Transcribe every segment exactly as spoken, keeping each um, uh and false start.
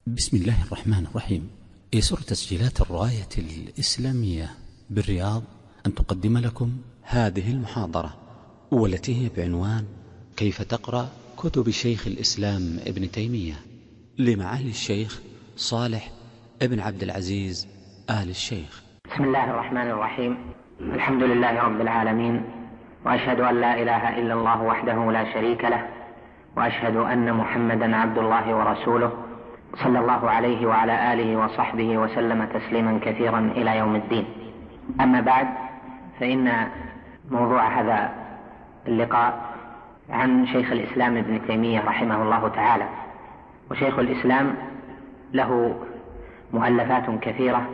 بسم الله الرحمن الرحيم. يسر تسجيلات الراية الإسلامية بالرياض أن تقدم لكم هذه المحاضرة، والتي هي بعنوان كيف تقرأ كتب شيخ الإسلام ابن تيمية لمعالي الشيخ صالح ابن عبد العزيز آل الشيخ. بسم الله الرحمن الرحيم. الحمد لله رب العالمين، وأشهد أن لا إله إلا الله وحده لا شريك له، وأشهد أن محمدا عبد الله ورسوله، صلى الله عليه وعلى آله وصحبه وسلم تسليما كثيرا إلى يوم الدين. أما بعد، فإن موضوع هذا اللقاء عن شيخ الإسلام ابن تيمية رحمه الله تعالى. وشيخ الإسلام له مؤلفات كثيرة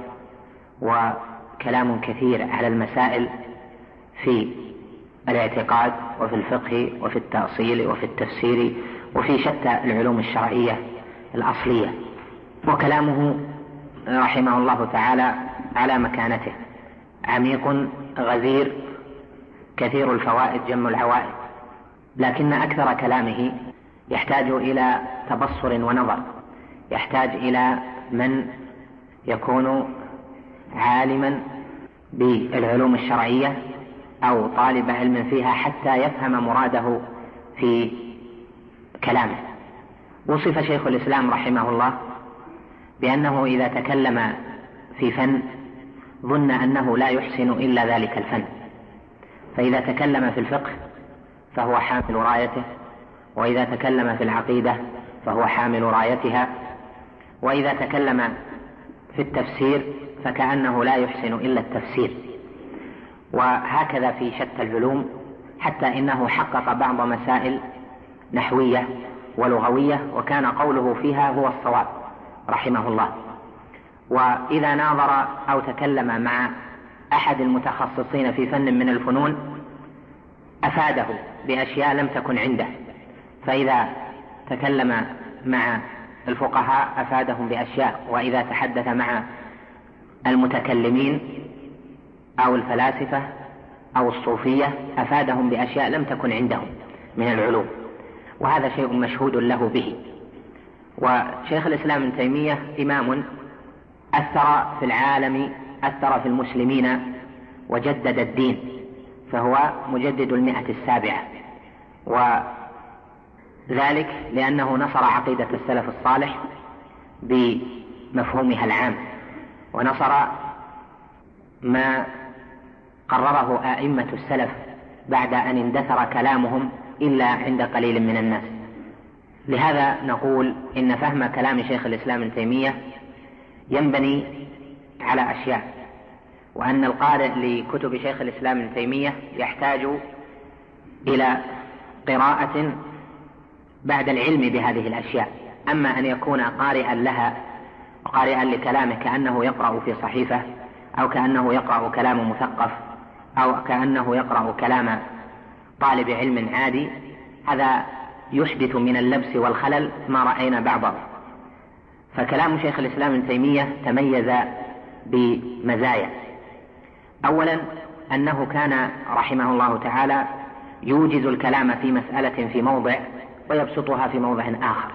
وكلام كثير على المسائل في الاعتقاد وفي الفقه وفي التأصيل وفي التفسير وفي شتى العلوم الشرعية الأصلية، وكلامه رحمه الله تعالى على مكانته عميق غزير كثير الفوائد جم العوائد، لكن أكثر كلامه يحتاج إلى تبصر ونظر، يحتاج إلى من يكون عالما بالعلوم الشرعية أو طالب علم فيها حتى يفهم مراده في كلامه. وصف شيخ الإسلام رحمه الله بأنه إذا تكلم في فن ظن أنه لا يحسن إلا ذلك الفن، فإذا تكلم في الفقه فهو حامل رايته، وإذا تكلم في العقيدة فهو حامل رايتها، وإذا تكلم في التفسير فكأنه لا يحسن إلا التفسير، وهكذا في شتى العلوم، حتى إنه حقق بعض مسائل نحوية ولغوية وكان قوله فيها هو الصواب رحمه الله. وإذا ناظر أو تكلم مع أحد المتخصصين في فن من الفنون أفاده بأشياء لم تكن عنده، فإذا تكلم مع الفقهاء أفادهم بأشياء، وإذا تحدث مع المتكلمين أو الفلاسفة أو الصوفية أفادهم بأشياء لم تكن عندهم من العلوم، وهذا شيء مشهود له به. وشيخ الإسلام ابن تيمية إمام أثر في العالم، أثر في المسلمين وجدد الدين، فهو مجدد المئة السابعة، وذلك لأنه نصر عقيدة السلف الصالح بمفهومها العام، ونصر ما قرره أئمة السلف بعد أن اندثر كلامهم إلا عند قليل من الناس. لهذا نقول إن فهم كلام شيخ الإسلام ابن تيمية ينبني على أشياء، وأن القارئ لكتب شيخ الإسلام ابن تيمية يحتاج إلى قراءة بعد العلم بهذه الأشياء. أما أن يكون قارئا لها وقارئا لكلامه كأنه يقرأ في صحيفة، أو كأنه يقرأ كلام مثقف، أو كأنه يقرأ كلام طالب علم عادي، هذا يحدث من اللبس والخلل ما رأينا بعضه. فكلام شيخ الإسلام ابن تيمية تميز بمزايا. أولا أنه كان رحمه الله تعالى يوجز الكلام في مسألة في موضع ويبسطها في موضع آخر،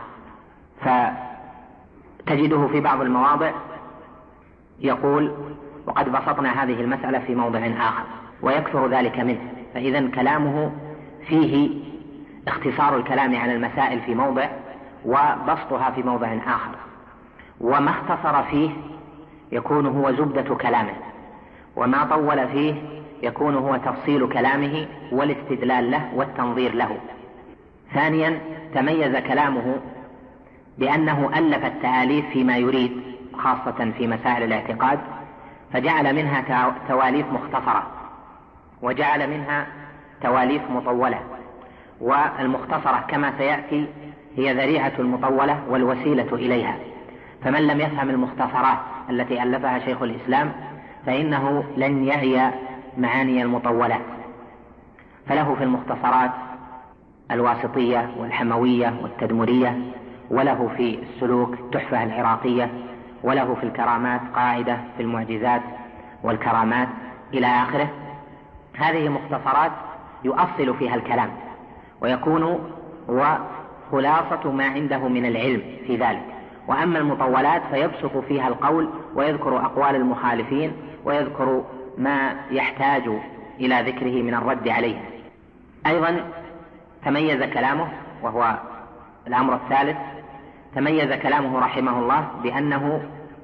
فتجده في بعض المواضع يقول وقد بسطنا هذه المسألة في موضع آخر، ويكثر ذلك منه. فإذا كلامه فيه اختصار الكلام على المسائل في موضع وبسطها في موضع آخر، وما اختصر فيه يكون هو زبدة كلامه، وما طول فيه يكون هو تفصيل كلامه والاستدلال له والتنظير له. ثانيا تميز كلامه بأنه ألف التآليف فيما يريد، خاصة في مسائل الاعتقاد، فجعل منها تواليف مختصرة وجعل منها تواليف مطولة، والمختصرة كما سيأتي هي ذريعة المطولة والوسيلة إليها. فمن لم يفهم المختصرات التي ألفها شيخ الإسلام فإنه لن يعي معاني المطولات. فله في المختصرات الواسطية والحموية والتدمرية، وله في السلوك تحفة العراقية، وله في الكرامات قاعدة في المعجزات والكرامات إلى آخره. هذه مختصرات يؤصل فيها الكلام، ويكون هو خلاصة ما عنده من العلم في ذلك، وأما المطولات فيبسط فيها القول ويذكر أقوال المخالفين ويذكر ما يحتاج إلى ذكره من الرد عليه. أيضا تميز كلامه، وهو الأمر الثالث، تميز كلامه رحمه الله بأنه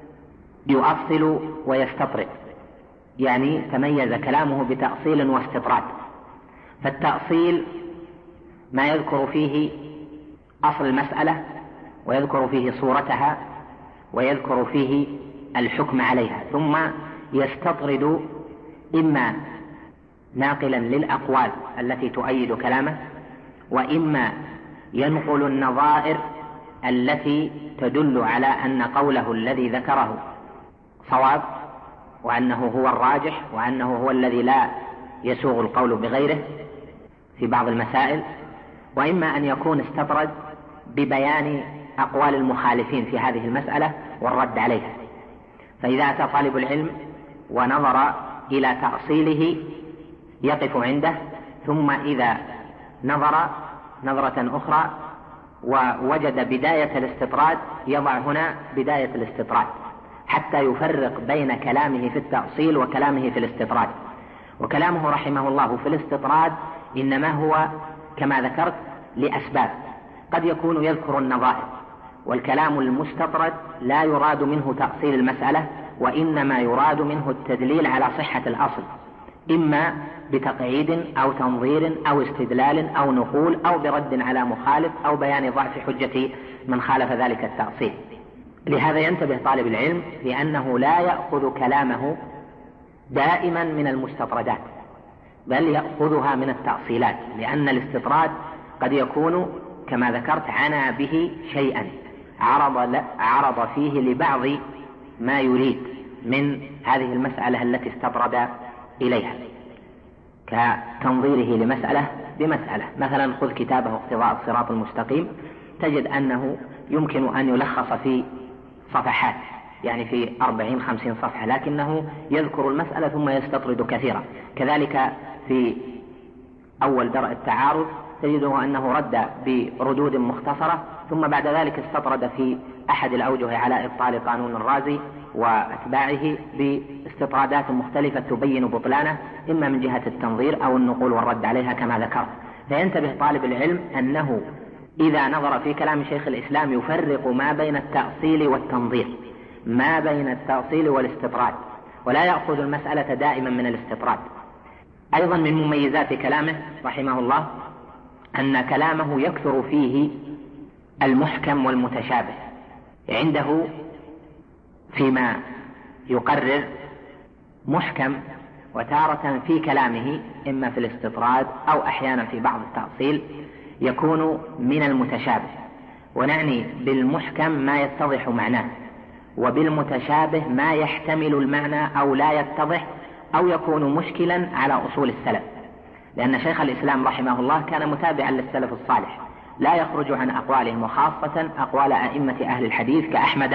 يؤصل ويستطرد، يعني تميز كلامه بتأصيل واستطراد. فالتأصيل ما يذكر فيه أصل المسألة ويذكر فيه صورتها ويذكر فيه الحكم عليها، ثم يستطرد إما ناقلا للأقوال التي تؤيد كلامه، وإما ينقل النظائر التي تدل على أن قوله الذي ذكره صواب، وأنه هو الراجح، وأنه هو الذي لا يسوغ القول بغيره في بعض المسائل، وإما أن يكون استطرد ببيان أقوال المخالفين في هذه المسألة والرد عليها. فإذا أتى طالب العلم ونظر إلى تأصيله يقف عنده، ثم إذا نظر نظرة أخرى ووجد بداية الاستطراد يضع هنا بداية الاستطراد حتى يفرق بين كلامه في التأصيل وكلامه في الاستطراد. وكلامه رحمه الله في الاستطراد إنما هو كما ذكرت لأسباب، قد يكون يذكر النظائر، والكلام المستطرد لا يراد منه تأصيل المسألة، وإنما يراد منه التدليل على صحة الأصل، إما بتقعيد أو تنظير أو استدلال أو نقول أو برد على مخالف أو بيان ضعف حجة من خالف ذلك التأصيل. لهذا ينتبه طالب العلم لأنه لا يأخذ كلامه دائما من المستطردات، بل يأخذها من التأصيلات، لأن الاستطراد قد يكون كما ذكرت عنا به شيئا عرض, عرض فيه لبعض ما يريد من هذه المسألة التي استطرد إليها، كتنظيره لمسألة بمسألة. مثلا خذ كتابه اقتضاء الصراط المستقيم، تجد أنه يمكن أن يلخص في صفحات، يعني في أربعين خمسين صفحة، لكنه يذكر المسألة ثم يستطرد كثيرا. كذلك في أول درء التعارض تجده أنه رد بردود مختصرة، ثم بعد ذلك استطرد في أحد الأوجه على إبطال قانون الرازي وأتباعه باستطرادات مختلفة تبين بطلانه، إما من جهة التنظير أو النقول والرد عليها كما ذكرت. فينتبه طالب العلم أنه إذا نظر في كلام شيخ الإسلام يفرق ما بين التأصيل والتنظير، ما بين التأصيل والاستطراد، ولا يأخذ المسألة دائما من الاستطراد. أيضا من مميزات كلامه رحمه الله أن كلامه يكثر فيه المحكم والمتشابه، عنده فيما يقرر محكم، وتارة في كلامه إما في الاستطراد أو أحيانا في بعض التأصيل يكون من المتشابه. ونعني بالمحكم ما يتضح معناه، وبالمتشابه ما يحتمل المعنى أو لا يتضح أو يكون مشكلا على أصول السلف، لأن شيخ الإسلام رحمه الله كان متابعا للسلف الصالح، لا يخرج عن أقوالهم، وخاصة أقوال أئمة أهل الحديث كأحمد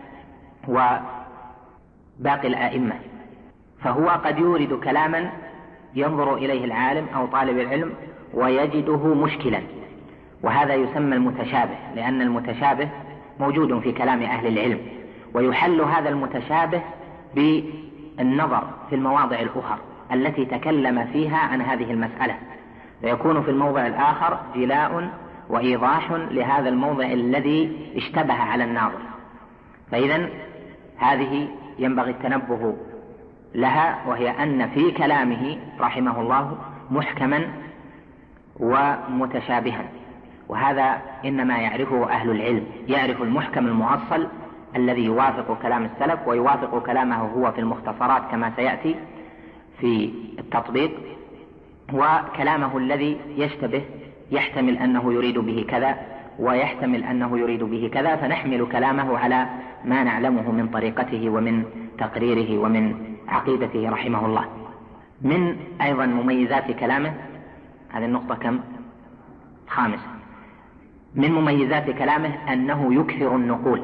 وباقي الأئمة. فهو قد يورد كلاما ينظر إليه العالم أو طالب العلم ويجده مشكلا، وهذا يسمى المتشابه، لأن المتشابه موجود في كلام أهل العلم، ويحل هذا المتشابه بالنظر في المواضع الأخرى التي تكلم فيها عن هذه المسألة، فيكون في الموضع الآخر جلاء وإيضاح لهذا الموضع الذي اشتبه على الناظر. فإذا هذه ينبغي التنبه لها، وهي أن في كلامه رحمه الله محكما ومتشابها، وهذا إنما يعرفه أهل العلم، يعرف المحكم المؤصل الذي يوافق كلام السلف ويوافق كلامه هو في المختصرات كما سيأتي في التطبيق، وكلامه الذي يشتبه يحتمل أنه يريد به كذا ويحتمل أنه يريد به كذا، فنحمل كلامه على ما نعلمه من طريقته ومن تقريره ومن عقيدته رحمه الله. من أيضا مميزات كلامه، هذه النقطة كم؟ خامسة. من مميزات كلامه أنه يكثر النقول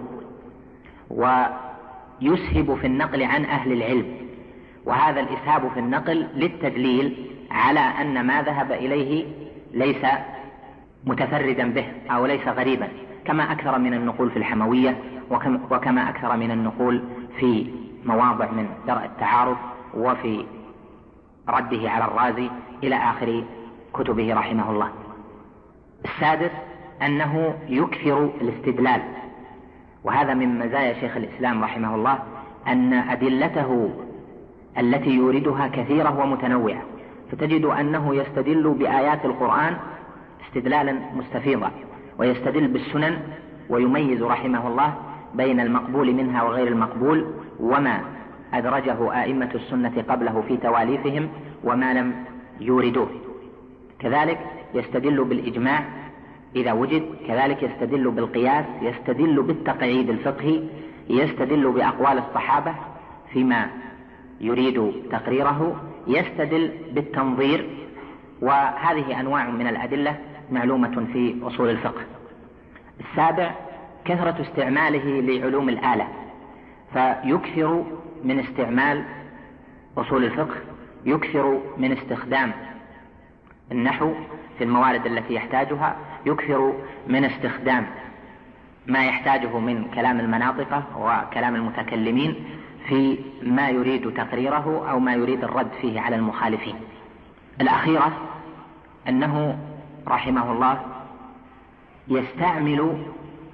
ويسهب في النقل عن أهل العلم، وهذا الإسهاب في النقل للتدليل على أن ما ذهب إليه ليس متفردا به أو ليس غريبا، كما أكثر من النقول في الحموية وكما أكثر من النقول في مواضع من درء التعارض وفي رده على الرازي إلى آخر كتبه رحمه الله. السادس أنه يكثر الاستدلال، وهذا من مزايا شيخ الإسلام رحمه الله أن أدلته التي يوردها كثيرة ومتنوعة، فتجد أنه يستدل بآيات القرآن استدلالا مستفيضا، ويستدل بالسنن ويميز رحمه الله بين المقبول منها وغير المقبول، وما أدرجه آئمة السنة قبله في تواليفهم وما لم يوردوه. كذلك يستدل بالإجماع إذا وجد، كذلك يستدل بالقياس، يستدل بالتقعيد الفقهي، يستدل بأقوال الصحابة فيما يريد تقريره، يستدل بالتنظير، وهذه أنواع من الأدلة معلومة في أصول الفقه. السابع كثرة استعماله لعلوم الآلة، فيكثر من استعمال أصول الفقه، يكثر من استخدام النحو في الموارد التي يحتاجها، يكثر من استخدام ما يحتاجه من كلام المناطق وكلام المتكلمين في ما يريد تقريره أو ما يريد الرد فيه على المخالفين. الأخيرة أنه رحمه الله يستعمل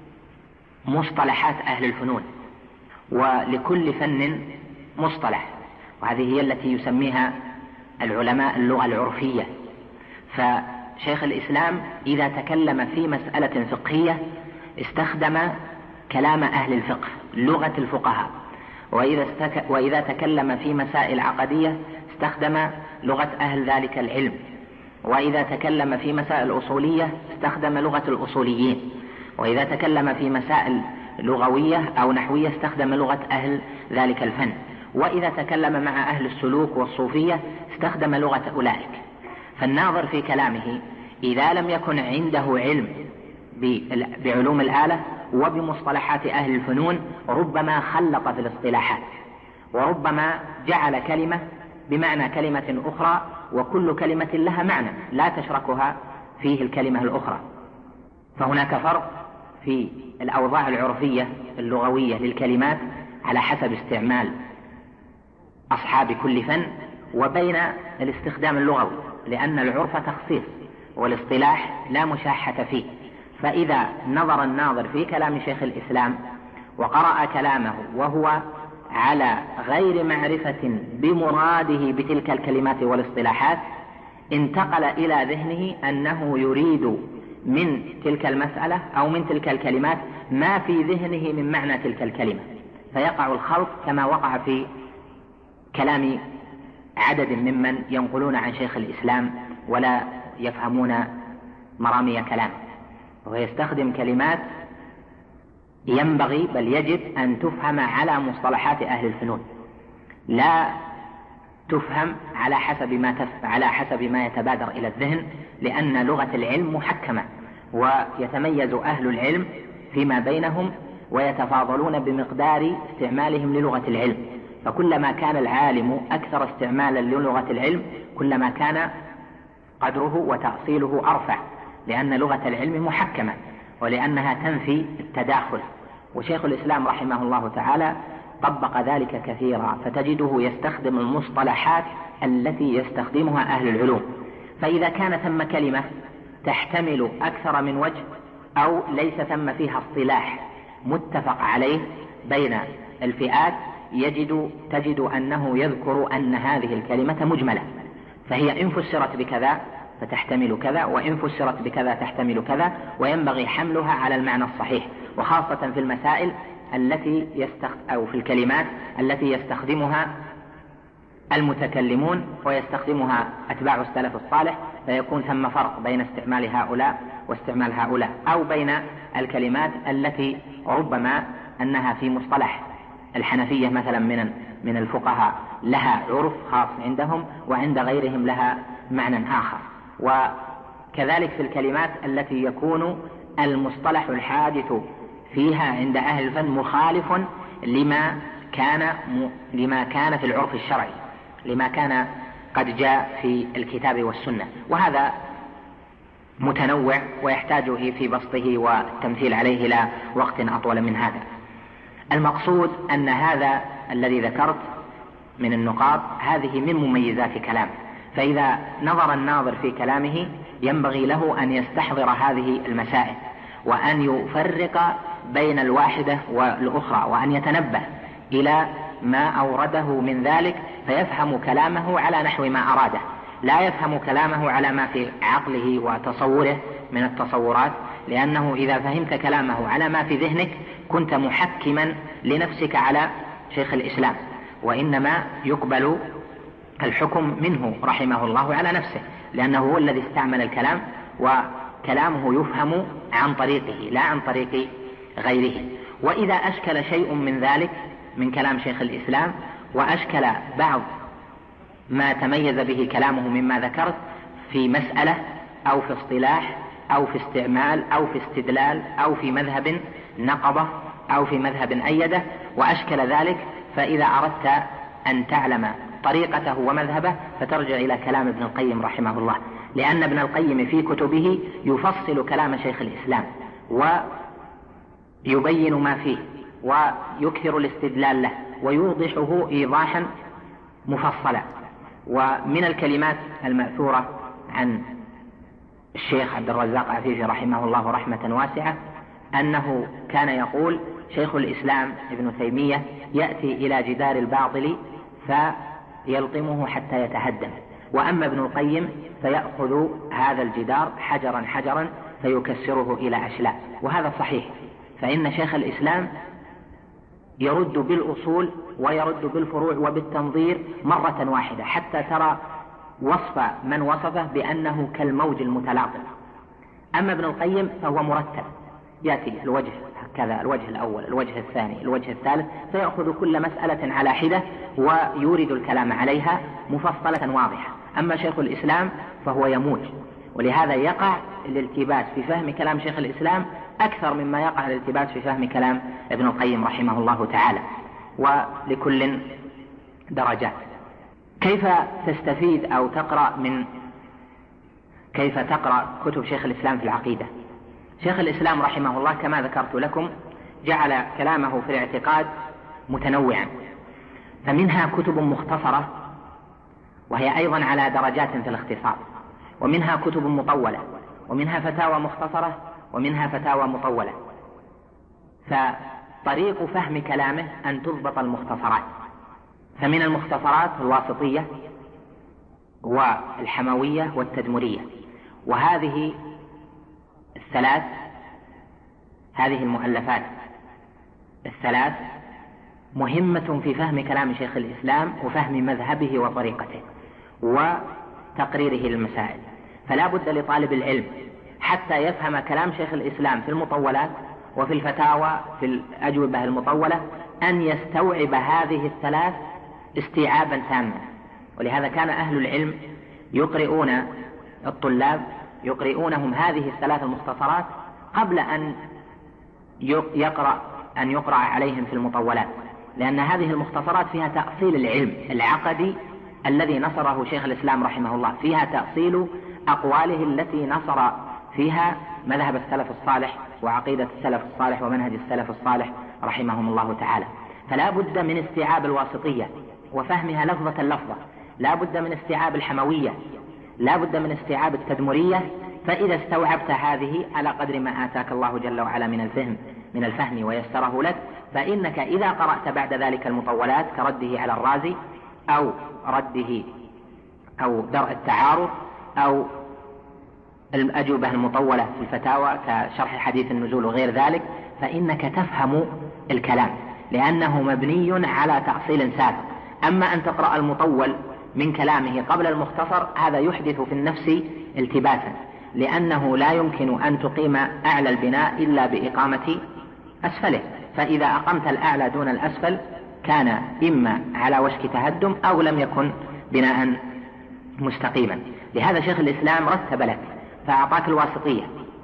مصطلحات أهل الفنون، ولكل فن مصطلح، وهذه هي التي يسميها العلماء اللغة العرفية. فشيخ الإسلام إذا تكلم في مسألة فقهية استخدم كلام أهل الفقه، لغة الفقهاء، وإذا, استك... وإذا تكلم في مسائل عقدية استخدم لغة أهل ذلك العلم، وإذا تكلم في مسائل أصولية استخدم لغة الأصوليين، وإذا تكلم في مسائل لغوية أو نحوية استخدم لغة أهل ذلك الفن، وإذا تكلم مع أهل السلوك والصوفية استخدم لغة أولئك. فالناظر في كلامه إذا لم يكن عنده علم بعلوم الآلة وبمصطلحات أهل الفنون ربما خلط في الاصطلاحات، وربما جعل كلمة بمعنى كلمة أخرى، وكل كلمة لها معنى لا تشركها فيه الكلمة الأخرى. فهناك فرق في الأوضاع العرفية اللغوية للكلمات على حسب استعمال أصحاب كل فن، وبين الاستخدام اللغوي، لأن العرف تخصيص والاصطلاح لا مشاحة فيه. فإذا نظر الناظر في كلام شيخ الإسلام وقرأ كلامه وهو على غير معرفة بمراده بتلك الكلمات والاصطلاحات انتقل إلى ذهنه أنه يريد من تلك المسألة أو من تلك الكلمات ما في ذهنه من معنى تلك الكلمة، فيقع الخلط كما وقع في كلام عدد ممن ينقلون عن شيخ الإسلام ولا يفهمون مرامي كلامه، ويستخدم كلمات ينبغي بل يجب أن تفهم على مصطلحات أهل الفنون، لا تفهم على حسب ما تف... على حسب ما يتبادر إلى الذهن، لأن لغة العلم محكمة، ويتميز أهل العلم فيما بينهم ويتفاضلون بمقدار استعمالهم للغة العلم. فكلما كان العالم أكثر استعمالا للغة العلم كلما كان قدره وتأصيله أرفع، لأن لغة العلم محكمة ولأنها تنفي التداخل. وشيخ الإسلام رحمه الله تعالى طبق ذلك كثيرا، فتجده يستخدم المصطلحات التي يستخدمها أهل العلوم. فإذا كان ثم كلمة تحتمل أكثر من وجه أو ليس ثم فيها اصطلاح متفق عليه بين الفئات يجد تجد أنه يذكر أن هذه الكلمة مجملة، فهي إن فسرت بكذا فتحتمل كذا، وإن فسرت بكذا تحتمل كذا، وينبغي حملها على المعنى الصحيح، وخاصة في المسائل التي يستخد أو في الكلمات التي يستخدمها المتكلمون ويستخدمها أتباع السلف الصالح، فيكون ثم فرق بين استعمال هؤلاء واستعمال هؤلاء، أو بين الكلمات التي ربما أنها في مصطلح الحنفية مثلا من من الفقهاء لها عرف خاص عندهم وعند غيرهم لها معنى آخر. وكذلك في الكلمات التي يكون المصطلح الحادث فيها عند أهل الفن مخالف لما كان لما كان في العرف الشرعي، لما كان قد جاء في الكتاب والسنة، وهذا متنوع ويحتاج في بسطه والتمثيل عليه إلى وقت أطول من هذا. المقصود أن هذا الذي ذكرت من النقاط هذه من مميزات كلامه، فإذا نظر الناظر في كلامه ينبغي له أن يستحضر هذه المسائل وأن يفرق بين الواحدة والأخرى وأن يتنبه إلى ما أورده من ذلك فيفهم كلامه على نحو ما أراده، لا يفهم كلامه على ما في عقله وتصوره من التصورات، لأنه إذا فهمت كلامه على ما في ذهنك كنت محكما لنفسك على شيخ الإسلام، وإنما يقبل الحكم منه رحمه الله على نفسه، لأنه هو الذي استعمل الكلام وكلامه يفهم عن طريقه لا عن طريق غيره. وإذا أشكل شيء من ذلك من كلام شيخ الإسلام وأشكل بعض ما تميز به كلامه مما ذكرت في مسألة أو في اصطلاح أو في استعمال أو في استدلال أو في مذهب نقضه أو في مذهب أيده وأشكل ذلك، فإذا أردت أن تعلم طريقته ومذهبه فترجع إلى كلام ابن القيم رحمه الله، لأن ابن القيم في كتبه يفصل كلام شيخ الإسلام ويبين ما فيه ويكثر الاستدلال له ويوضحه إيضاحا مفصلا. ومن الكلمات المأثورة عن الشيخ عبد الرزاق عفيفي رحمه الله رحمة واسعة أنه كان يقول: شيخ الإسلام ابن تيمية يأتي إلى جدار الباطل فيلطمه حتى يتهدم، وأما ابن القيم فيأخذ هذا الجدار حجرا حجرا فيكسره إلى أشلاء. وهذا صحيح، فإن شيخ الإسلام يرد بالأصول ويرد بالفروع وبالتنظير مرة واحدة، حتى ترى وصف من وصفه بأنه كالموج المتلاطم. أما ابن القيم فهو مرتب، يأتي الوجه كذا، الوجه الأول، الوجه الثاني، الوجه الثالث، فيأخذ كل مسألة على حدة ويورد الكلام عليها مفصلة واضحة. أما شيخ الإسلام فهو يموج، ولهذا يقع الالتباس في فهم كلام شيخ الإسلام أكثر مما يقع الالتباس في فهم كلام ابن القيم رحمه الله تعالى، ولكل درجات. كيف تستفيد أو تقرأ من كيف تقرأ كتب شيخ الإسلام في العقيدة؟ شيخ الإسلام رحمه الله كما ذكرت لكم جعل كلامه في الاعتقاد متنوعا، فمنها كتب مختصرة وهي أيضا على درجات في الاختصار، ومنها كتب مطولة، ومنها فتاوى مختصرة، ومنها فتاوى مطولة. فطريق فهم كلامه أن تضبط المختصرات، فمن المختصرات الواسطية والحموية والتدمرية، وهذه الثلاث هذه المؤلفات الثلاث مهمة في فهم كلام شيخ الإسلام وفهم مذهبه وطريقته وتقريره للمسائل. فلا بد لطالب العلم حتى يفهم كلام شيخ الإسلام في المطولات وفي الفتاوى في الأجوبة المطولة أن يستوعب هذه الثلاث استيعابا تاما. ولهذا كان أهل العلم يقرؤون الطلاب يقرؤونهم هذه الثلاث المختصرات قبل أن يقرأ أن يقرأ عليهم في المطولات، لأن هذه المختصرات فيها تأصيل العلم العقدي الذي نصره شيخ الإسلام رحمه الله، فيها تأصيل أقواله التي نصر فيها مذهب السلف الصالح وعقيدة السلف الصالح ومنهج السلف الصالح رحمهم الله تعالى. فلا بد من استيعاب الواسطية وفهمها لفظة لفظة، لا بد من استيعاب الحموية، لا بد من استيعاب التدمرية. فإذا استوعبت هذه على قدر ما آتاك الله جل وعلا من الفهم من الفهم ويسره لك، فإنك إذا قرأت بعد ذلك المطولات كرده على الرازي أو رده أو درء التعارض أو الأجوبة المطولة في الفتاوى كشرح حديث النزول وغير ذلك، فإنك تفهم الكلام لأنه مبني على تأصيل سابق. أما أن تقرأ المطول من كلامه قبل المختصر هذا يحدث في النفس التباسا، لأنه لا يمكن أن تقيم أعلى البناء إلا بإقامة أسفله، فإذا أقمت الأعلى دون الأسفل كان إما على وشك تهدم أو لم يكن بناء مستقيما. لهذا شيخ الإسلام رتب لك فأعطاك الواسطية،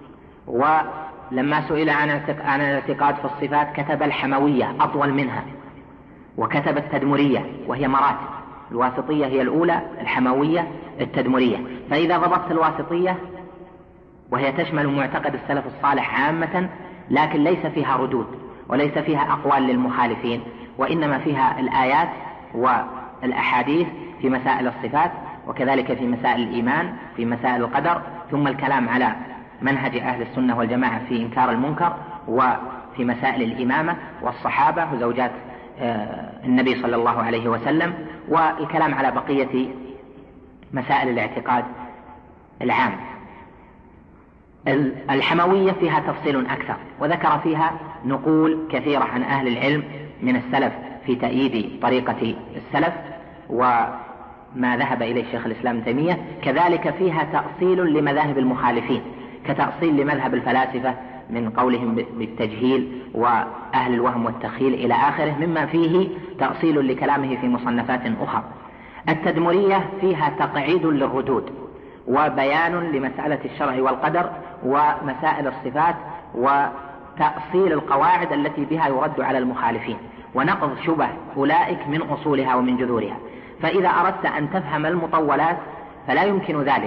ولما سئل عن الاعتقاد في الصفات كتب الحموية أطول منها، وكتب التدمرية وهي مراتب، الواسطية هي الأولى، الحموية التدمرية. فإذا ضبطت الواسطية وهي تشمل معتقد السلف الصالح عامة لكن ليس فيها ردود، وليس فيها أقوال للمخالفين، وإنما فيها الآيات والأحاديث في مسائل الصفات، وكذلك في مسائل الإيمان، في مسائل القدر، ثم الكلام على منهج أهل السنة والجماعة في إنكار المنكر، وفي مسائل الإمامة والصحابة وزوجات النبي صلى الله عليه وسلم، والكلام على بقية مسائل الاعتقاد العام. الحموية فيها تفصيل أكثر، وذكر فيها نقول كثيرة عن أهل العلم من السلف في تأييد طريقة السلف وما ذهب إليه شيخ الإسلام ابن تيمية. كذلك فيها تأصيل لمذاهب المخالفين، كتأصيل لمذهب الفلاسفة من قولهم بالتجهيل وأهل الوهم والتخيل إلى آخره، مما فيه تأصيل لكلامه في مصنفات أخرى. التدمرية فيها تقعيد للردود وبيان لمسألة الشرع والقدر ومسائل الصفات وتأصيل القواعد التي بها يرد على المخالفين ونقض شبه أولئك من أصولها ومن جذورها. فإذا أردت أن تفهم المطولات فلا يمكن ذلك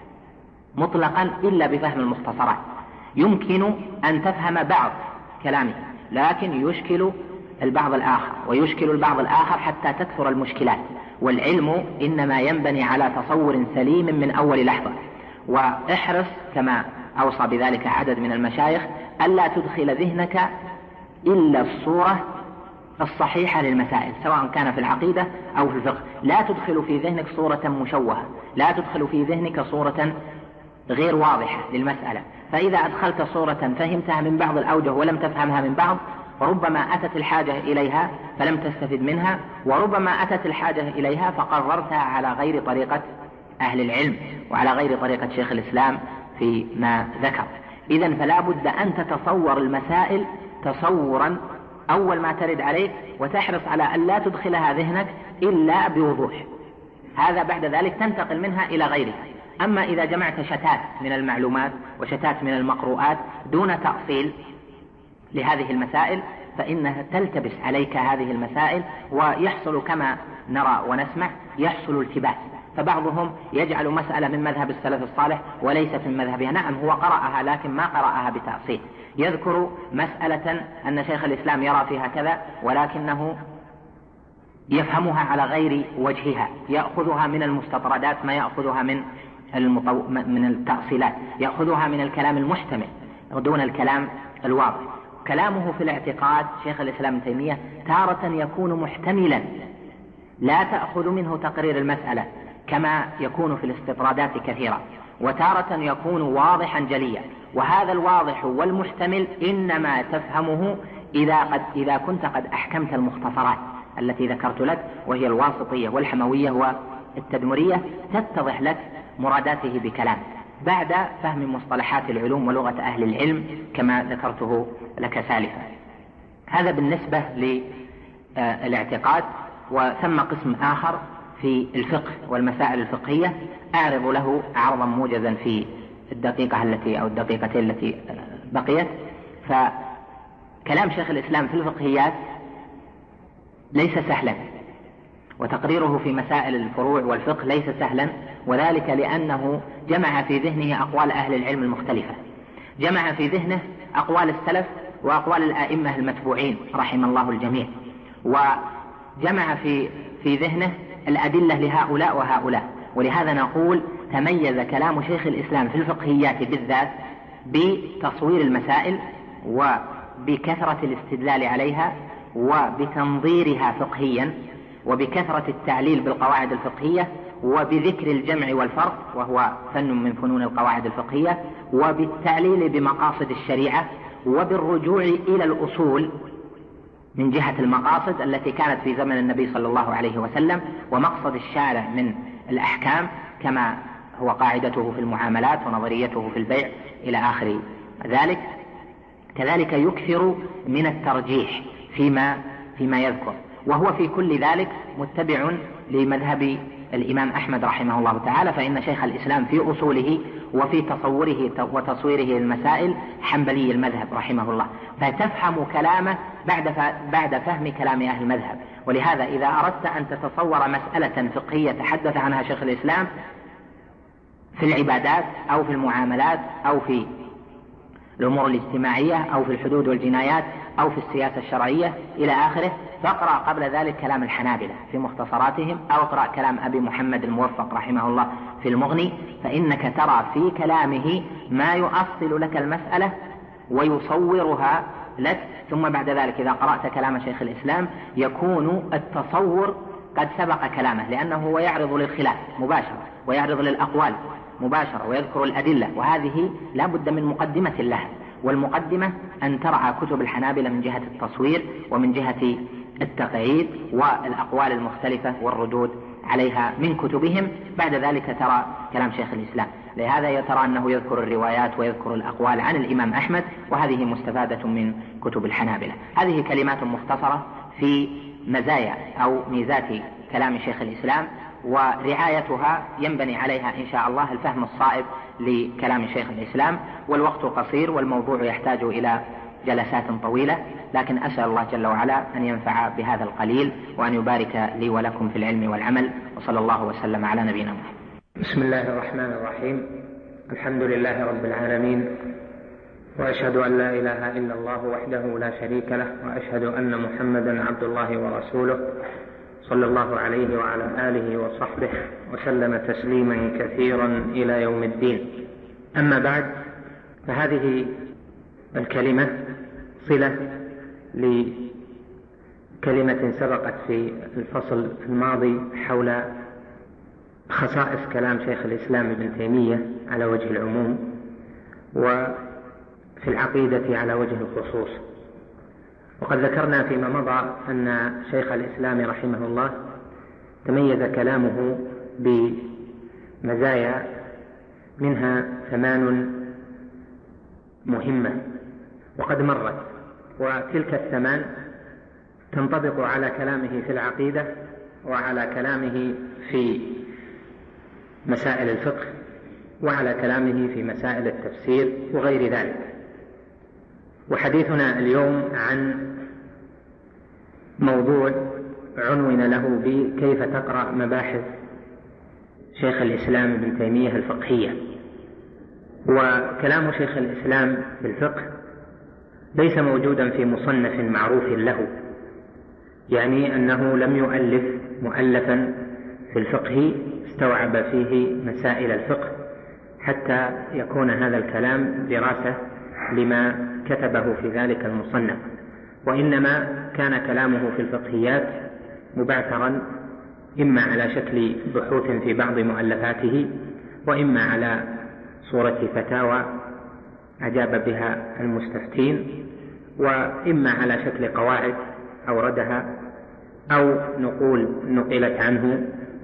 مطلقا إلا بفهم المختصرات. يمكن أن تفهم بعض كلامه لكن يشكل البعض الآخر ويشكل البعض الآخر حتى تكثر المشكلات، والعلم إنما ينبني على تصور سليم من أول لحظة. واحرص كما أوصى بذلك عدد من المشايخ ألا تدخل ذهنك إلا الصورة الصحيحة للمسائل سواء كان في العقيدة أو في الفقه. لا تدخل في ذهنك صورة مشوهة، لا تدخل في ذهنك صورة غير واضحة للمسألة. فإذا أدخلت صورة فهمتها من بعض الأوجه ولم تفهمها من بعض، وربما أتت الحاجة إليها فلم تستفد منها، وربما أتت الحاجة إليها فقررتها على غير طريقة أهل العلم وعلى غير طريقة شيخ الإسلام فيما ذكر. إذن فلا بد أن تتصور المسائل تصورا أول ما ترد عليك، وتحرص على أن لا تدخلها ذهنك إلا بوضوح. هذا بعد ذلك تنتقل منها إلى غيرها. أما إذا جمعت شتات من المعلومات وشتات من المقروءات دون تأصيل لهذه المسائل فإنها تلتبس عليك هذه المسائل، ويحصل كما نرى ونسمع يحصل التباس. فبعضهم يجعل مسألة من مذهب السلف الصالح وليست من مذهبها. نعم هو قرأها لكن ما قرأها بتأصيل. يذكر مسألة أن شيخ الإسلام يرى فيها كذا ولكنه يفهمها على غير وجهها، يأخذها من المستطردات ما يأخذها من المطو... من التأصيلات، يأخذها من الكلام المحتمل دون الكلام الواضح. كلامه في الاعتقاد شيخ الإسلام ابن تيمية تارة يكون محتملا لا تأخذ منه تقرير المسألة كما يكون في الاستطرادات كثيرا، وتارة يكون واضحا جليا. وهذا الواضح والمحتمل إنما تفهمه إذا, قد إذا كنت قد أحكمت المختصرات التي ذكرت لك، وهي الواسطية والحموية والتدمرية، تتضح لك مراداته بكلام بعد فهم مصطلحات العلوم ولغة أهل العلم كما ذكرته لك سالفا. هذا بالنسبة للاعتقاد. وثم قسم آخر في الفقه والمسائل الفقهية أعرض له عرضا موجزا في الدقيقة التي أو الدقيقتين التي بقيت. فكلام شيخ الإسلام في الفقهيات ليس سهلا، وتقريره في مسائل الفروع والفقه ليس سهلا، وذلك لأنه جمع في ذهنه أقوال أهل العلم المختلفة، جمع في ذهنه أقوال السلف وأقوال الآئمة المتبوعين رحم الله الجميع، وجمع في في ذهنه الأدلة لهؤلاء وهؤلاء. ولهذا نقول تميز كلام شيخ الإسلام في الفقهيات بالذات بتصوير المسائل وبكثرة الاستدلال عليها وبتنظيرها فقهيا وبكثرة التعليل بالقواعد الفقهية وبذكر الجمع والفرق وهو فن من فنون القواعد الفقهية، وبالتعليل بمقاصد الشريعة، وبالرجوع إلى الأصول من جهة المقاصد التي كانت في زمن النبي صلى الله عليه وسلم ومقصد الشارع من الأحكام كما هو قاعدته في المعاملات ونظريته في البيع إلى آخر ذلك. كذلك يكثر من الترجيح فيما فيما يذكر، وهو في كل ذلك متبع لمذهب الإمام أحمد رحمه الله تعالى، فإن شيخ الإسلام في أصوله وفي تصوره وتصويره للمسائل حنبلي المذهب رحمه الله، فتفهم كلامه بعد بعد فهم كلام أهل المذهب. ولهذا إذا أردت أن تتصور مسألة فقهية تحدث عنها شيخ الإسلام في العبادات أو في المعاملات أو في الأمور الاجتماعية أو في الحدود والجنايات أو في السياسة الشرعية إلى آخره، فاقرأ قبل ذلك كلام الحنابلة في مختصراتهم، أو اقرأ كلام أبي محمد الموفق رحمه الله في المغني، فإنك ترى في كلامه ما يؤصل لك المسألة ويصورها لك. ثم بعد ذلك إذا قرأت كلام شيخ الإسلام يكون التصور قد سبق كلامه، لأنه هو يعرض للخلاف مباشرة ويعرض للأقوال مباشرة ويذكر الأدلة، وهذه لا بد من مقدمة لها. والمقدمة أن ترعى كتب الحنابلة من جهة التصوير ومن جهة التقعيد والأقوال المختلفة والردود عليها من كتبهم. بعد ذلك ترى كلام شيخ الإسلام. لهذا ترى أنه يذكر الروايات ويذكر الأقوال عن الإمام أحمد، وهذه مستفادة من كتب الحنابلة. هذه كلمات مختصرة في مزايا أو ميزات كلام شيخ الإسلام، ورعايتها ينبني عليها إن شاء الله الفهم الصائب لكلام شيخ الإسلام. والوقت قصير والموضوع يحتاج إلى جلسات طويلة، لكن أسأل الله جل وعلا أن ينفع بهذا القليل وأن يبارك لي ولكم في العلم والعمل، وصلى الله وسلم على نبينا محمد. بسم الله الرحمن الرحيم. الحمد لله رب العالمين، وأشهد أن لا إله إلا الله وحده لا شريك له، وأشهد أن محمدا عبد الله ورسوله صلى الله عليه وعلى آله وصحبه وسلم تسليما كثيرا إلى يوم الدين. أما بعد، فهذه الكلمة صلة لكلمة سبقت في الفصل الماضي حول خصائص كلام شيخ الإسلام ابن تيمية على وجه العموم، وفي العقيدة على وجه الخصوص. وقد ذكرنا فيما مضى أن شيخ الإسلام رحمه الله تميز كلامه بمزايا منها ثمان مهمة وقد مرت، وتلك الثمان تنطبق على كلامه في العقيدة وعلى كلامه في مسائل الفقه وعلى كلامه في مسائل التفسير وغير ذلك. وحديثنا اليوم عن موضوع عنون له بكيف تقرأ مباحث شيخ الإسلام ابن تيمية الفقهية. وكلام شيخ الإسلام في الفقه ليس موجودا في مصنف معروف له، يعني أنه لم يؤلف مؤلفا في الفقه استوعب فيه مسائل الفقه حتى يكون هذا الكلام دراسة لما كتبه في ذلك المصنف، وإنما كان كلامه في الفقهيات مبعثرا إما على شكل بحوث في بعض مؤلفاته، وإما على صورة فتاوى أجاب بها المستفتين، وإما على شكل قواعد أوردها أو نقول نقلت عنه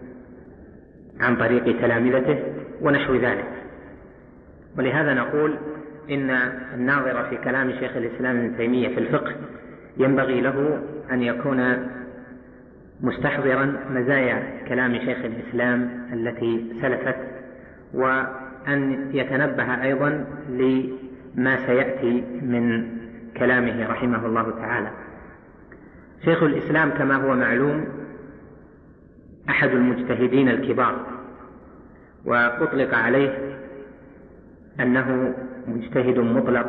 عن طريق تلامذته ونحو ذلك. ولهذا نقول إن الناظر في كلام شيخ الإسلام ابن تيمية في الفقه ينبغي له أن يكون مستحضرا مزايا كلام شيخ الإسلام التي سلفت، وأن يتنبه أيضا لما سيأتي من كلامه رحمه الله تعالى. شيخ الإسلام كما هو معلوم أحد المجتهدين الكبار، وأطلق عليه أنه مجتهد مطلق،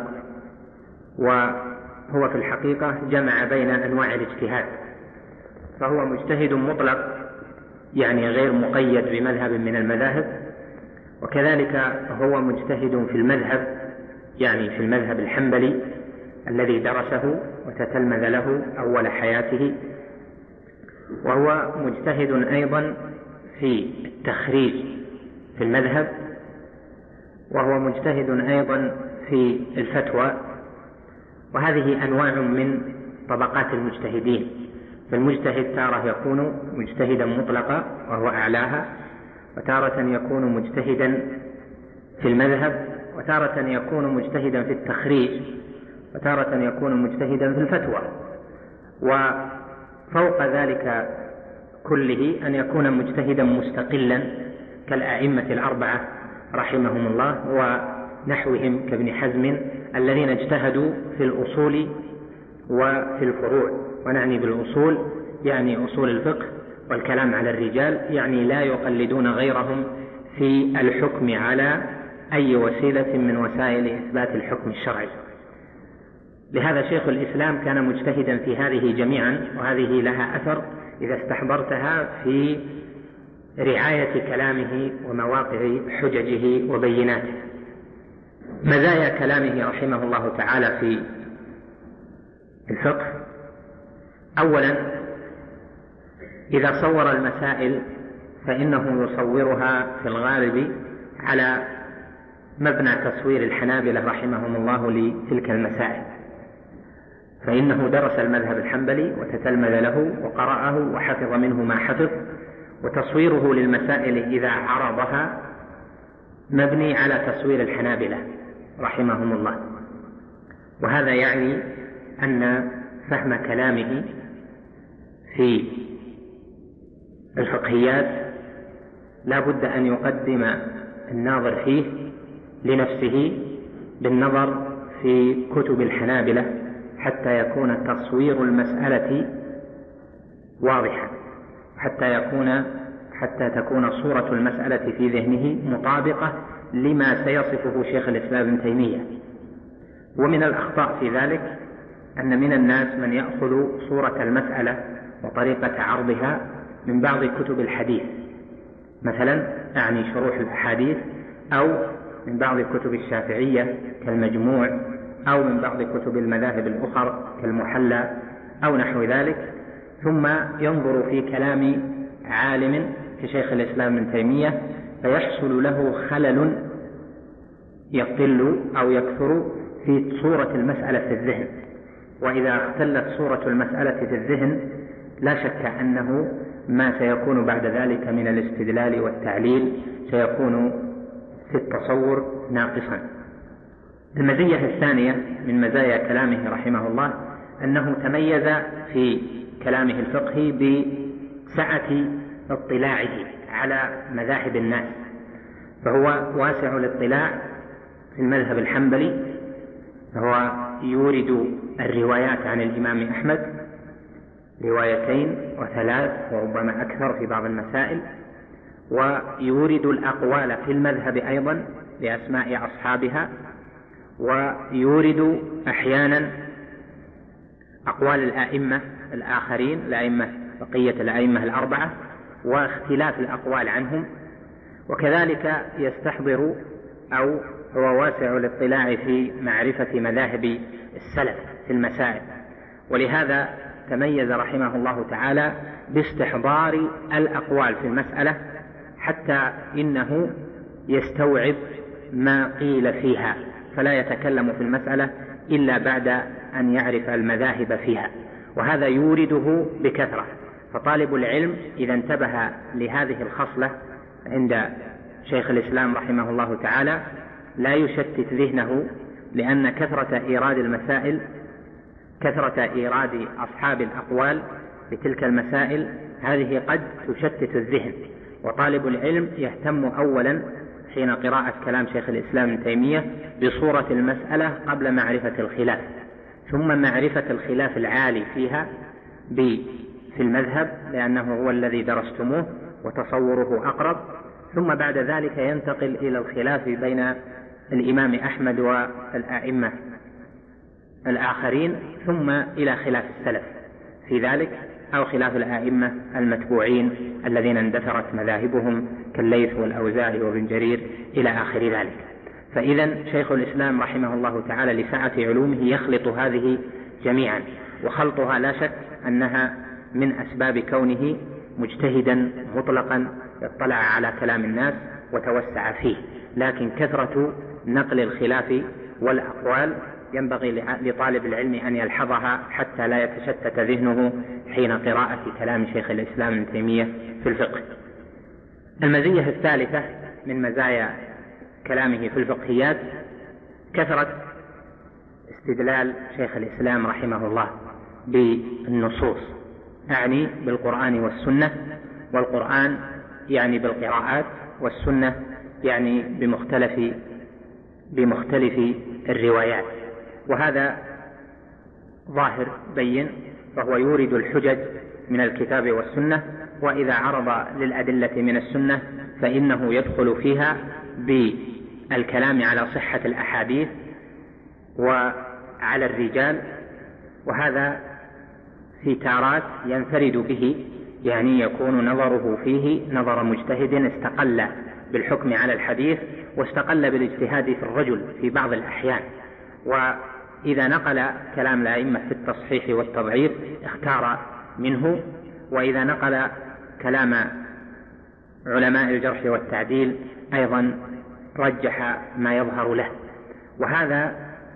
وهو في الحقيقة جمع بين أنواع الاجتهاد، فهو مجتهد مطلق يعني غير مقيد بمذهب من المذاهب، وكذلك هو مجتهد في المذهب يعني في المذهب الحنبلي الذي درسه وتتلمذ له أول حياته، وهو مجتهد أيضا في التخريج في المذهب، وهو مجتهد أيضا في الفتوى. وهذه أنواع من طبقات المجتهدين. فالمجتهد تارة يكون مجتهدا مطلقا وهو أعلاها، وتارة يكون مجتهدا في المذهب، وتارة يكون مجتهدا في التخريج، وتارة يكون مجتهدا في الفتوى. وفوق ذلك كله أن يكون مجتهدا مستقلا كالأئمة الأربعة رحمهم الله ونحوهم كابن حزم الذين اجتهدوا في الأصول وفي الفروع. ونعني بالأصول يعني أصول الفقه والكلام على الرجال، يعني لا يقلدون غيرهم في الحكم على أي وسيلة من وسائل إثبات الحكم الشرعي. لهذا شيخ الإسلام كان مجتهدا في هذه جميعا، وهذه لها أثر إذا استحضرتها في رعاية كلامه ومواقع حججه وبيناته. مزايا كلامه رحمه الله تعالى في الفقه: أولا، إذا صور المسائل فإنه يصورها في الغالب على مبنى تصوير الحنابلة رحمهم الله لتلك المسائل، فإنه درس المذهب الحنبلي وتتلمذ له وقرأه وحفظ منه ما حفظ، وتصويره للمسائل إذا عرضها مبني على تصوير الحنابلة رحمهم الله. وهذا يعني أن فهم كلامه في الفقهيات لا بد أن يقدم الناظر فيه لنفسه بالنظر في كتب الحنابلة حتى يكون تصوير المسألة واضحا، حتى يكون حتى تكون صورة المسألة في ذهنه مطابقة لما سيصفه شيخ الإسلام ابن تيمية. ومن الأخطاء في ذلك أن من الناس من يأخذ صورة المسألة وطريقة عرضها من بعض كتب الحديث، مثلا أعني شروح الأحاديث، أو من بعض كتب الشافعية كالمجموع، أو من بعض كتب المذاهب الأخرى كالمحلى أو نحو ذلك، ثم ينظر في كلام عالم كشيخ الإسلام ابن تيمية فيحصل له خلل يقل أو يكثر في صورة المسألة في الذهن. وإذا اختلت صورة المسألة في الذهن لا شك أنه ما سيكون بعد ذلك من الاستدلال والتعليل سيكون في التصور ناقصا. المزية الثانية من مزايا كلامه رحمه الله أنه تميز في كلامه الفقهي بسعة اطلاعه على مذاهب الناس، فهو واسع الاطلاع في المذهب الحنبلي، فهو يورد الروايات عن الإمام أحمد، روايتين وثلاث وربما أكثر في بعض المسائل، ويورد الأقوال في المذهب أيضا بأسماء أصحابها، ويورد أحيانا أقوال الآئمة الآخرين، الآئمة بقية الآئمة الأربعة واختلاف الأقوال عنهم، وكذلك يستحضر أو هو واسع الاطلاع في معرفة مذاهب السلف في المسائل. ولهذا تميز رحمه الله تعالى باستحضار الأقوال في المسألة حتى إنه يستوعب ما قيل فيها، فلا يتكلم في المسألة إلا بعد أن يعرف المذاهب فيها، وهذا يورده بكثرة. فطالب العلم إذا انتبه لهذه الخصلة عند شيخ الإسلام رحمه الله تعالى لا يشتت ذهنه، لأن كثرة إيراد المسائل، كثرة إيراد أصحاب الأقوال لتلك المسائل هذه قد تشتت الذهن. وطالب العلم يهتم أولا حين قراءة كلام شيخ الإسلام ابن تيمية بصورة المسألة قبل معرفة الخلاف، ثم معرفة الخلاف العالي فيها في المذهب لأنه هو الذي درستموه وتصوره أقرب، ثم بعد ذلك ينتقل إلى الخلاف بين الإمام أحمد والآئمة الآخرين، ثم إلى خلاف السلف في ذلك، أو خلاف الآئمة المتبوعين الذين اندثرت مذاهبهم كالليث والأوزاعي وابن جرير إلى آخر ذلك. فإذا شيخ الإسلام رحمه الله تعالى لسعة علومه يخلط هذه جميعا، وخلطها لا شك أنها من أسباب كونه مجتهدا مطلقا يطلع على كلام الناس وتوسع فيه، لكن كثرة نقل الخلاف والأقوال ينبغي لطالب العلم أن يلحظها حتى لا يتشتت ذهنه حين قراءة كلام شيخ الإسلام ابن تيمية في الفقه. المزية الثالثة من مزايا كلامه في الفقهيات كثرة استدلال شيخ الإسلام رحمه الله بالنصوص، أعني بالقرآن والسنة، والقرآن يعني بالقراءات، والسنة يعني بمختلف بمختلف الروايات. وهذا ظاهر بين، فهو يورد الحجج من الكتاب والسنة، وإذا عرض للأدلة من السنة فإنه يدخل فيها بالكلام على صحة الأحاديث على الرجال، وهذا في تارات ينفرد به، يعني يكون نظره فيه نظر مجتهد استقل بالحكم على الحديث واستقل بالاجتهاد في الرجل في بعض الأحيان. وإذا نقل كلام الأئمة في التصحيح والتضعيف اختار منه، وإذا نقل كلام علماء الجرح والتعديل أيضا رجح ما يظهر له. وهذا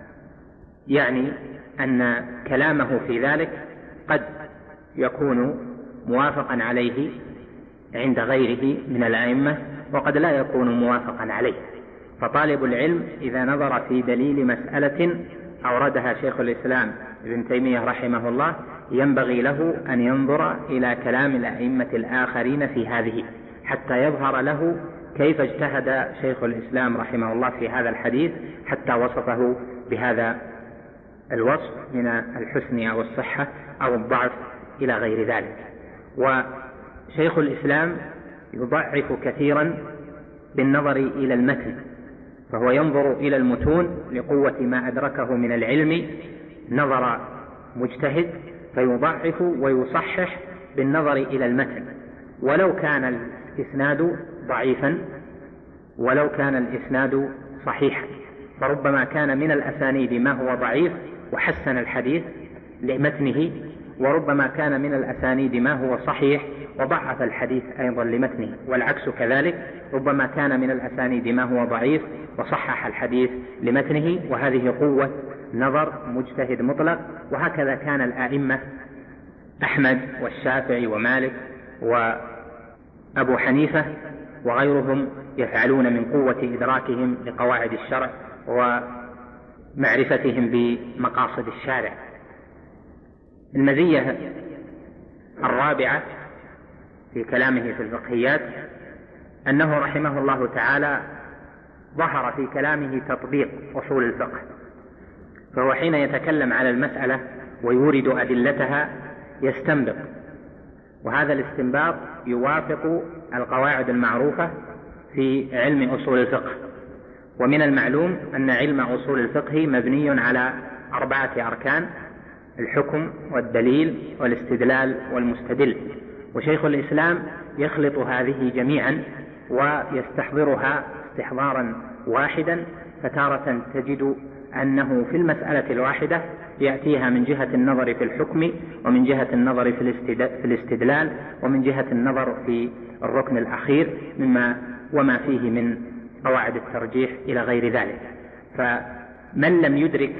يعني أن كلامه في ذلك قد يكون موافقا عليه عند غيره من الأئمة، وقد لا يكون موافقا عليه. فطالب العلم إذا نظر في دليل مسألة أوردها شيخ الإسلام ابن تيمية رحمه الله ينبغي له أن ينظر إلى كلام الأئمة الآخرين في هذه حتى يظهر له كيف اجتهد شيخ الإسلام رحمه الله في هذا الحديث حتى وصفه بهذا الوصف من الحسن أو الصحة أو الضعف إلى غير ذلك. وشيخ الإسلام يضعف كثيرا بالنظر إلى المتن، فهو ينظر إلى المتون لقوة ما أدركه من العلم نظر مجتهد، فيضعف ويصحح بالنظر إلى المتن، ولو كان الإسناد ضعيفا ولو كان الإسناد صحيحا، فربما كان من الأسانيد ما هو ضعيف وحسن الحديث لمتنه، وربما كان من الأسانيد ما هو صحيح وضعف الحديث أيضا لمتنه، والعكس كذلك، ربما كان من الأسانيد ما هو ضعيف وصحح الحديث لمتنه. وهذه قوة نظر مجتهد مطلق. وهكذا كان الآئمة أحمد والشافعي ومالك وأبو حنيفة وغيرهم يفعلون من قوة إدراكهم لقواعد الشرع ومعرفتهم بمقاصد الشارع. المزية الرابعة في كلامه في الفقهيات أنه رحمه الله تعالى ظهر في كلامه تطبيق أصول الفقه، فهو حين يتكلم على المسألة ويورد أدلتها يستنبط، وهذا الاستنباط يوافق القواعد المعروفة في علم أصول الفقه. ومن المعلوم أن علم أصول الفقه مبني على أربعة أركان: الحكم والدليل والاستدلال والمستدل. وشيخ الإسلام يخلط هذه جميعا ويستحضرها استحضارا واحدا، فتارة تجد أنه في المسألة الواحدة يأتيها من جهة النظر في الحكم، ومن جهة النظر في الاستدلال، ومن جهة النظر في الركن الأخير مما وما فيه من قواعد الترجيح إلى غير ذلك. فمن لم يدرك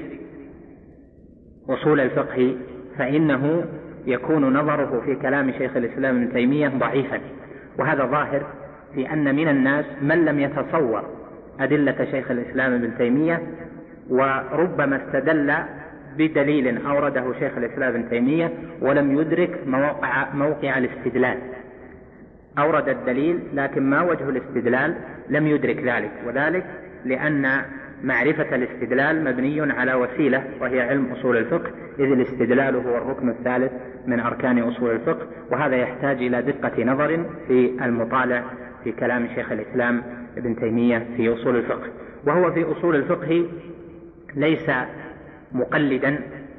أصول الفقه فإنه يكون نظره في كلام شيخ الإسلام ابن تيمية ضعيفا، وهذا ظاهر في أن من الناس من لم يتصور أدلة شيخ الإسلام ابن تيمية، وربما استدل بدليل أورده شيخ الإسلام ابن تيمية ولم يدرك موقع, موقع الاستدلال. أورد الدليل لكن ما وجه الاستدلال لم يدرك ذلك، وذلك لأن معرفة الاستدلال مبني على وسيلة وهي علم أصول الفقه، إذ الاستدلال هو الركن الثالث من أركان أصول الفقه، وهذا يحتاج إلى دقة نظر في المطالع في كلام شيخ الإسلام ابن تيمية في أصول الفقه. وهو في أصول الفقه ليس مقلدا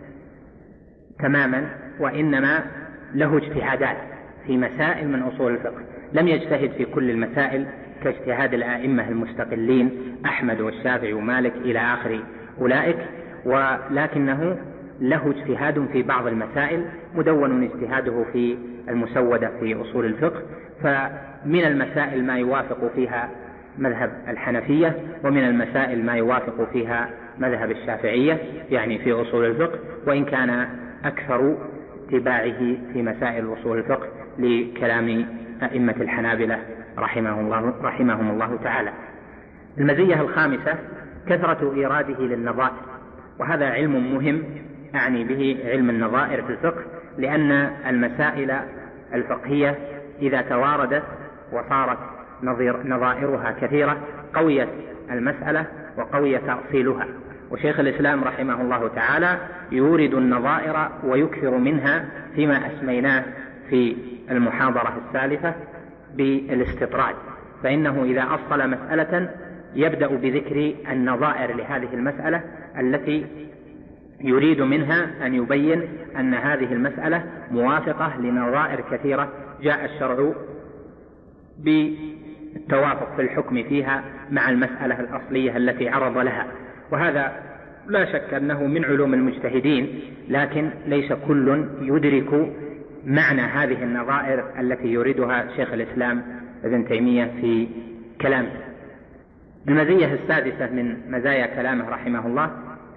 تماما، وإنما له اجتهادات في مسائل من أصول الفقه، لم يجتهد في كل المسائل كاجتهاد الآئمة المستقلين أحمد والشافعي ومالك إلى آخر أولئك، ولكنه له اجتهاد في بعض المسائل مدون اجتهاده في المسودة في أصول الفقه. فمن المسائل ما يوافق فيها مذهب الحنفية، ومن المسائل ما يوافق فيها مذهب الشافعية يعني في أصول الفقه، وإن كان أكثر اتباعه في مسائل أصول الفقه لكلام أئمة الحنابلة رحمه الله رحمهم الله تعالى. المزية الخامسة كثرة إيراده للنظائر، وهذا علم مهم أعني به علم النظائر في الفقه، لأن المسائل الفقهية إذا تواردت وصارت نظائرها كثيرة قويت المسألة وقوي تأصيلها. وشيخ الإسلام رحمه الله تعالى يورد النظائر ويكثر منها فيما أسميناه في المحاضرة الثالثة بالاستطراد، فإنه إذا أصل مسألة يبدأ بذكر النظائر لهذه المسألة التي يريد منها أن يبين أن هذه المسألة موافقة لنظائر كثيرة جاء الشرع بالتوافق في الحكم فيها مع المسألة الأصلية التي عرض لها. وهذا لا شك أنه من علوم المجتهدين، لكن ليس كل يدرك معنى هذه النظائر التي يريدها شيخ الإسلام ابن تيمية في كلامه. المزية السادسة من مزايا كلامه رحمه الله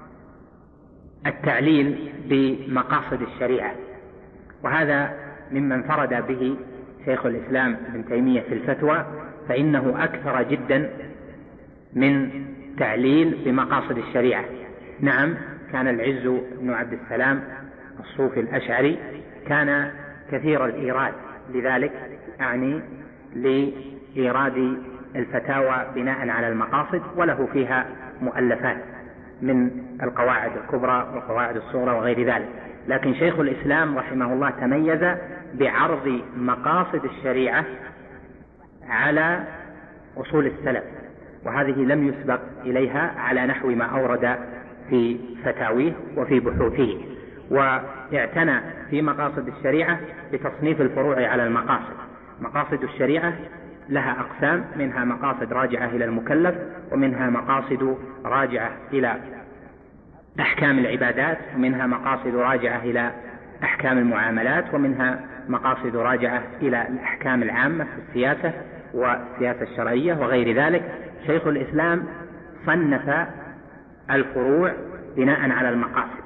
التعليل بمقاصد الشريعة، وهذا مما انفرد به شيخ الإسلام ابن تيمية في الفتوى، فإنه أكثر جدا من تعليل بمقاصد الشريعة. نعم، كان العز بن عبد السلام الصوفي الأشعري كان كثير الإيراد، لذلك أعني لإيراد الفتاوى بناء على المقاصد، وله فيها مؤلفات من القواعد الكبرى والقواعد الصغرى وغير ذلك. لكن شيخ الإسلام رحمه الله تميز بعرض مقاصد الشريعة على أصول السلف، وهذه لم يسبق إليها على نحو ما أورد في فتاويه وفي بحوثه. واعتنى في مقاصد الشريعة بتصنيف الفروع على المقاصد. مقاصد الشريعة لها أقسام، منها مقاصد راجعة إلى المكلف، ومنها مقاصد راجعة إلى أحكام العبادات، ومنها مقاصد راجعة إلى أحكام المعاملات، ومنها مقاصد راجعة إلى الأحكام العامة في السياسة والسياسة الشرعية وغير ذلك. شيخ الإسلام صنف الفروع بناء على المقاصد،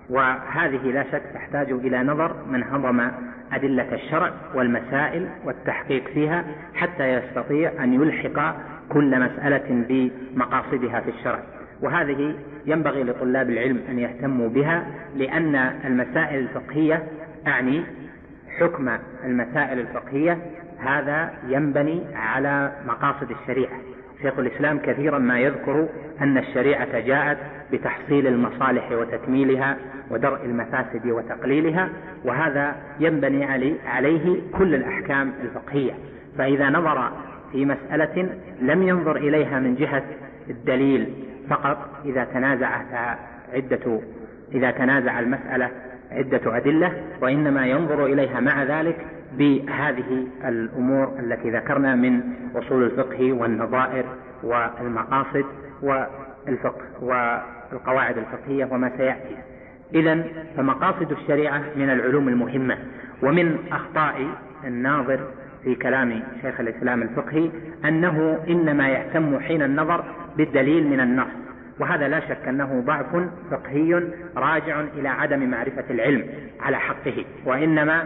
وهذه لا شك تحتاج إلى نظر من هضم أدلة الشرع والمسائل والتحقيق فيها حتى يستطيع أن يلحق كل مسألة بمقاصدها في الشرع. وهذه ينبغي لطلاب العلم أن يهتموا بها، لأن المسائل الفقهية أعني حكم المسائل الفقهية هذا ينبني على مقاصد الشريعة. شيخ الإسلام كثيرا ما يذكر أن الشريعة جاءت بتحصيل المصالح وتكميلها ودرء المفاسد وتقليلها، وهذا ينبني عليه كل الأحكام الفقهية. فإذا نظر في مسألة لم ينظر إليها من جهة الدليل فقط إذا تنازعت عدة إذا تنازع المسألة عدة أدلة، وإنما ينظر إليها مع ذلك بهذه الأمور التي ذكرنا من أصول الفقه والنظائر والمقاصد والفقه والقواعد الفقهية وما سيأتي. إذن فمقاصد الشريعة من العلوم المهمة. ومن أخطاء الناظر في كلام شيخ الإسلام الفقهي أنه إنما يهتم حين النظر بالدليل من النص، وهذا لا شك أنه ضعف فقهي راجع إلى عدم معرفة العلم على حقه. وإنما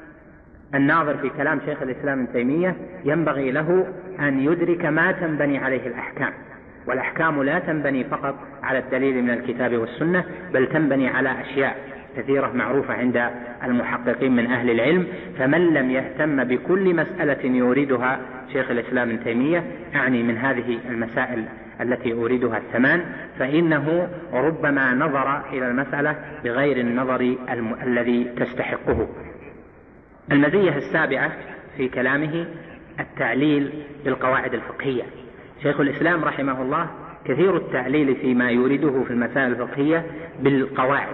الناظر في كلام شيخ الإسلام ابن تيمية ينبغي له أن يدرك ما تنبني عليه الأحكام، والأحكام لا تنبني فقط على الدليل من الكتاب والسنة، بل تنبني على أشياء كثيرة معروفة عند المحققين من أهل العلم. فمن لم يهتم بكل مسألة يريدها شيخ الإسلام ابن تيمية، أعني من هذه المسائل التي أريدها الثمان، فإنه ربما نظر إلى المسألة بغير النظر الم... الذي تستحقه. المزية السابعة في كلامه التعليل بالقواعد الفقهية. شيخ الإسلام رحمه الله كثير التعليل فيما يريده في المسائل الفقهية بالقواعد،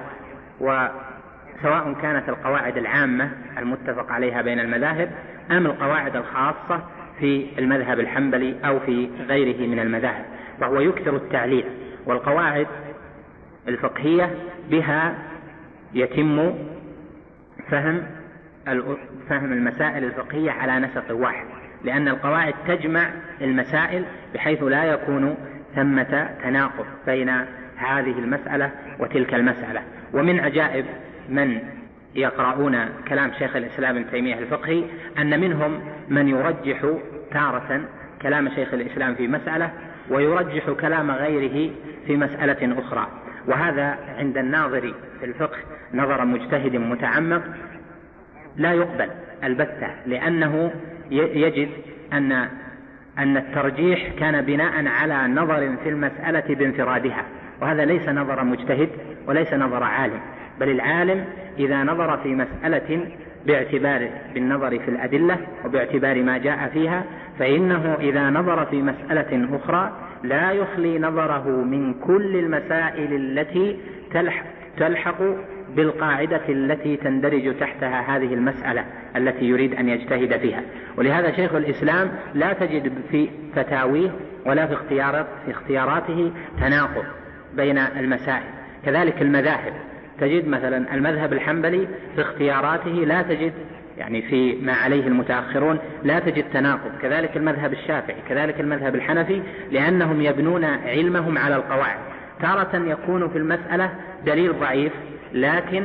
وسواء كانت القواعد العامة المتفق عليها بين المذاهب أم القواعد الخاصة في المذهب الحنبلي أو في غيره من المذاهب، فهو يكثر التعليل. والقواعد الفقهية بها يتم فهم فهم المسائل الفقهية على نسق واحد، لأن القواعد تجمع المسائل بحيث لا يكون ثمة تناقض بين هذه المسألة وتلك المسألة. ومن عجائب من يقرؤون كلام شيخ الإسلام ابن تيمية الفقهي أن منهم من يرجح تارة كلام شيخ الإسلام في مسألة ويرجح كلام غيره في مسألة أخرى، وهذا عند الناظر في الفقه نظر مجتهد متعمق لا يقبل البتة، لأنه يجد أن أن الترجيح كان بناء على نظر في المسألة بانفرادها، وهذا ليس نظر مجتهد وليس نظر عالم، بل العالم إذا نظر في مسألة باعتبار بالنظر في الأدلة وباعتبار ما جاء فيها، فإنه إذا نظر في مسألة أخرى لا يخلي نظره من كل المسائل التي تلحق بالقاعدة التي تندرج تحتها هذه المسألة التي يريد أن يجتهد فيها. ولهذا شيخ الإسلام لا تجد في فتاويه ولا في اختيارات في اختياراته تناقض بين المسائل. كذلك المذاهب، تجد مثلا المذهب الحنبلي في اختياراته لا تجد، يعني في ما عليه المتأخرون لا تجد تناقض. كذلك المذهب الشافعي، كذلك المذهب الحنفي، لأنهم يبنون علمهم على القواعد. تارة يكون في المسألة دليل ضعيف لكن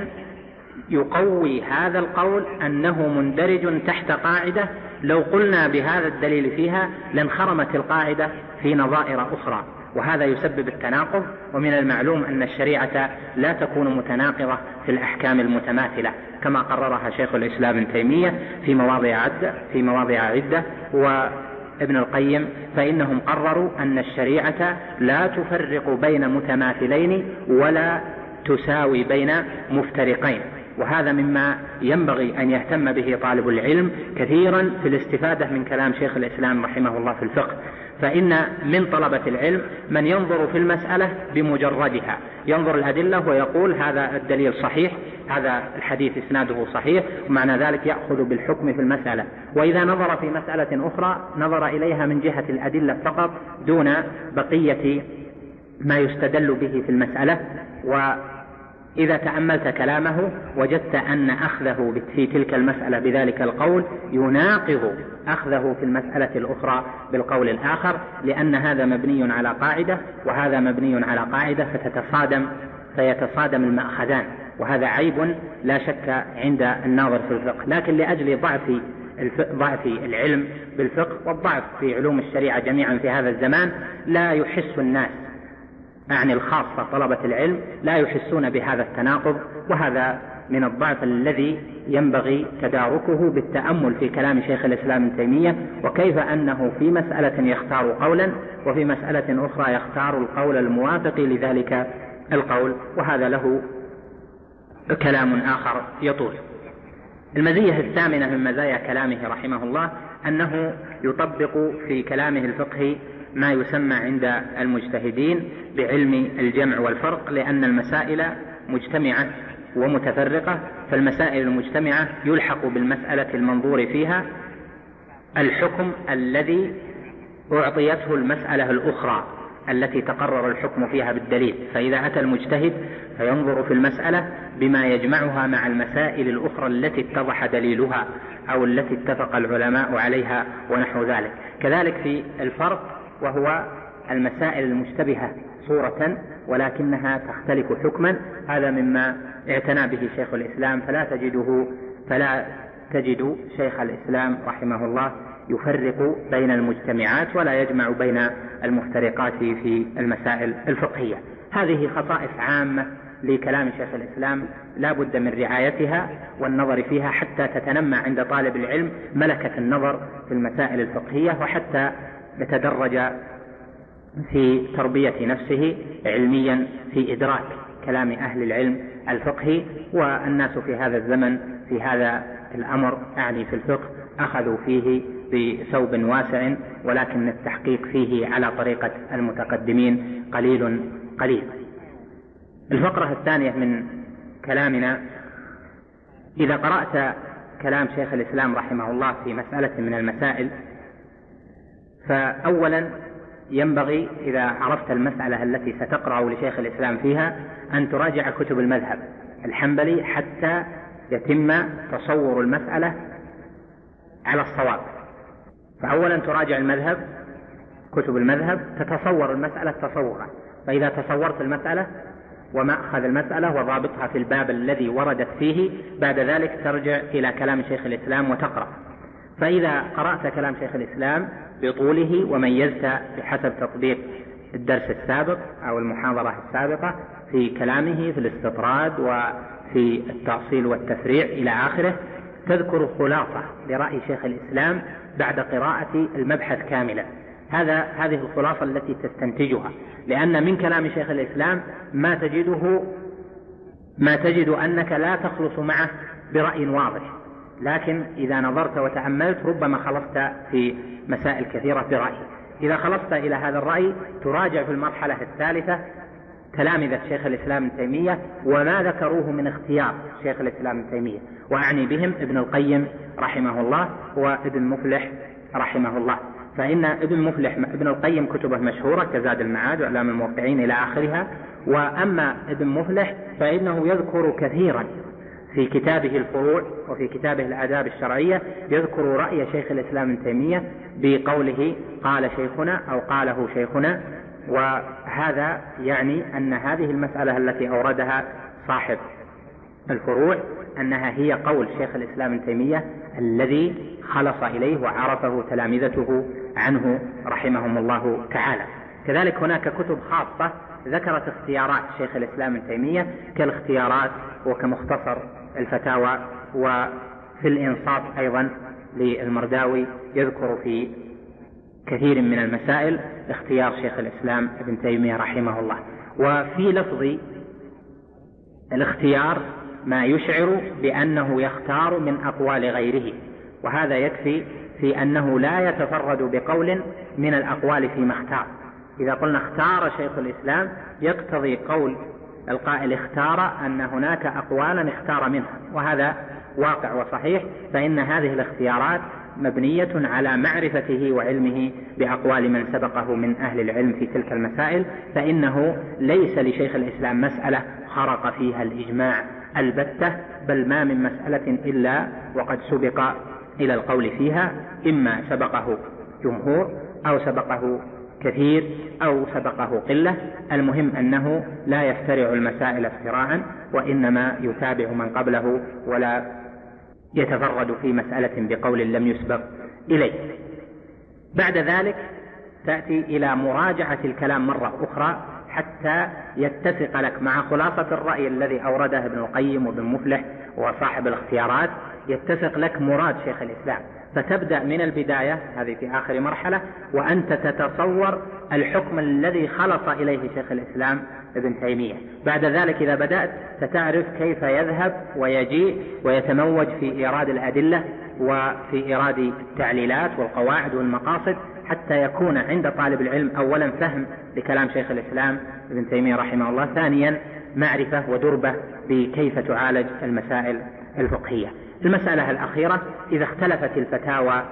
يقوي هذا القول أنه مندرج تحت قاعدة لو قلنا بهذا الدليل فيها لانخرمت القاعدة في نظائر أخرى، وهذا يسبب التناقض. ومن المعلوم أن الشريعة لا تكون متناقضة في الأحكام المتماثلة كما قررها شيخ الإسلام ابن تيمية في مواضع عدة في مواضع عدة وابن القيم، فإنهم قرروا أن الشريعة لا تفرق بين متماثلين ولا تساوي بين مفترقين. وهذا مما ينبغي أن يهتم به طالب العلم كثيرا في الاستفادة من كلام شيخ الإسلام رحمه الله في الفقه. فإن من طلبة العلم من ينظر في المسألة بمجردها، ينظر الأدلة ويقول هذا الدليل صحيح، هذا الحديث إسناده صحيح، ومعنى ذلك يأخذ بالحكم في المسألة. وإذا نظر في مسألة أخرى نظر إليها من جهة الأدلة فقط دون بقية ما يستدل به في المسألة. وإذا تأملت كلامه وجدت أن أخذه في تلك المسألة بذلك القول يناقض أخذه في المسألة الأخرى بالقول الآخر، لأن هذا مبني على قاعدة وهذا مبني على قاعدة فتتصادم فيتصادم المأخذان، وهذا عيب لا شك عند الناظر في الفقه. لكن لأجل ضعف ضعف العلم بالفقه والضعف في علوم الشريعة جميعا في هذا الزمان لا يحس الناس، يعني الخاصة طلبة العلم، لا يحسون بهذا التناقض. وهذا من الضعف الذي ينبغي تداركه بالتأمل في كلام شيخ الإسلام ابن تيمية، وكيف أنه في مسألة يختار قولا وفي مسألة أخرى يختار القول الموافق لذلك القول، وهذا له كلام آخر يطول. المزية الثامنة من مزايا كلامه رحمه الله أنه يطبق في كلامه الفقهي ما يسمى عند المجتهدين بعلم الجمع والفرق، لأن المسائل مجتمعة ومتفرقة، فالمسائل المجتمعة يلحق بالمسألة المنظور فيها الحكم الذي أعطيته المسألة الأخرى التي تقرر الحكم فيها بالدليل. فإذا أتى المجتهد فينظر في المسألة بما يجمعها مع المسائل الأخرى التي اتضح دليلها أو التي اتفق العلماء عليها ونحو ذلك. كذلك في الفرق، وهو المسائل المشتبهة صورة ولكنها تختلف حكما، هذا مما اعتنى به شيخ الإسلام، فلا تجده فلا تجد شيخ الإسلام رحمه الله يفرق بين المجتمعات ولا يجمع بين المفترقات في المسائل الفقهية. هذه خصائص عامة لكلام شيخ الإسلام لا بد من رعايتها والنظر فيها حتى تتنمى عند طالب العلم ملكة النظر في المسائل الفقهية، وحتى يتدرج في تربية نفسه علميا في إدراك كلام أهل العلم الفقهي. والناس في هذا الزمن في هذا الأمر أعني في الفقه أخذوا فيه بثوب واسع، ولكن التحقيق فيه على طريقة المتقدمين قليل قليل. الفقرة الثانية من كلامنا، إذا قرأت كلام شيخ الإسلام رحمه الله في مسألة من المسائل، فأولا ينبغي إذا عرفت المسألة التي ستقرأ لشيخ الإسلام فيها أن تراجع كتب المذهب الحنبلي حتى يتم تصور المسألة على الصواب. فأولا تراجع المذهب كتب المذهب تتصور المسألة تصورا، فإذا تصورت المسألة ومأخذ المسألة وضابطها في الباب الذي وردت فيه، بعد ذلك ترجع إلى كلام شيخ الإسلام وتقرأ. فإذا قرأت كلام شيخ الإسلام بطوله وميزت بحسب تطبيق الدرس السابق أو المحاضرة السابقة في كلامه في الاستطراد وفي التأصيل والتفريع إلى آخره، تذكر خلاصة لرأي شيخ الإسلام بعد قراءة المبحث كاملا. هذا هذه الخلاصة التي تستنتجها، لأن من كلام شيخ الإسلام ما تجده ما تجد أنك لا تخلص معه برأي واضح، لكن إذا نظرت وتأملت ربما خلصت في مسائل كثيرة برأي. إذا خلصت إلى هذا الرأي تراجع في المرحلة الثالثة تلامذة شيخ الإسلام ابن تيمية وما ذكروه من اختيار شيخ الإسلام ابن تيمية، وأعني بهم ابن القيم رحمه الله وابن مفلح رحمه الله. فإن ابن مفلح ابن القيم كتبه مشهورة كزاد المعاد وإعلام الموقعين إلى آخرها، وأما ابن مفلح فإنه يذكر كثيرا في كتابه الفروع وفي كتابه الآداب الشرعية يذكر رأي شيخ الإسلام ابن تيمية بقوله قال شيخنا أو قاله شيخنا، وهذا يعني أن هذه المسألة التي أوردها صاحب الفروع أنها هي قول شيخ الإسلام ابن تيمية الذي خلص إليه وعرفه تلامذته عنه رحمهم الله تعالى. كذلك هناك كتب خاصة ذكرت اختيارات شيخ الإسلام ابن تيمية كالاختيارات وكمختصر الفتاوى، وفي الإنصاف أيضا للمرداوي يذكر في كثير من المسائل اختيار شيخ الإسلام ابن تيمية رحمه الله. وفي لفظ الاختيار ما يشعر بأنه يختار من أقوال غيره، وهذا يكفي في أنه لا يتفرد بقول من الأقوال فيما اختار. إذا قلنا اختار شيخ الإسلام يقتضي قول القائل اختار أن هناك أقوالا اختار منها، وهذا واقع وصحيح، فإن هذه الاختيارات مبنية على معرفته وعلمه بأقوال من سبقه من أهل العلم في تلك المسائل، فإنه ليس لشيخ الإسلام مسألة خرق فيها الإجماع البتة، بل ما من مسألة إلا وقد سبق إلى القول فيها، إما سبقه جمهور أو سبقه كثير أو سبقه قلة. المهم أنه لا يفترع المسائل افتراعا، وإنما يتابع من قبله ولا يتفرد في مسألة بقول لم يسبق إليه. بعد ذلك تأتي إلى مراجعة الكلام مرة أخرى حتى يتسق لك مع خلاصة الرأي الذي أورده ابن القيم وابن مفلح وصاحب الاختيارات، يتسق لك مراد شيخ الإسلام، فتبدأ من البداية، هذه في آخر مرحلة، وأنت تتصور الحكم الذي خلص إليه شيخ الإسلام ابن تيمية. بعد ذلك إذا بدأت ستعرف كيف يذهب ويجيء ويتموج في إيراد الأدلة وفي إيراد التعليلات والقواعد والمقاصد، حتى يكون عند طالب العلم أولا فهم لكلام شيخ الإسلام ابن تيمية رحمه الله، ثانيا معرفة ودربة بكيف تعالج المسائل الفقهية. المسألة الأخيرة، إذا اختلفت الفتاوى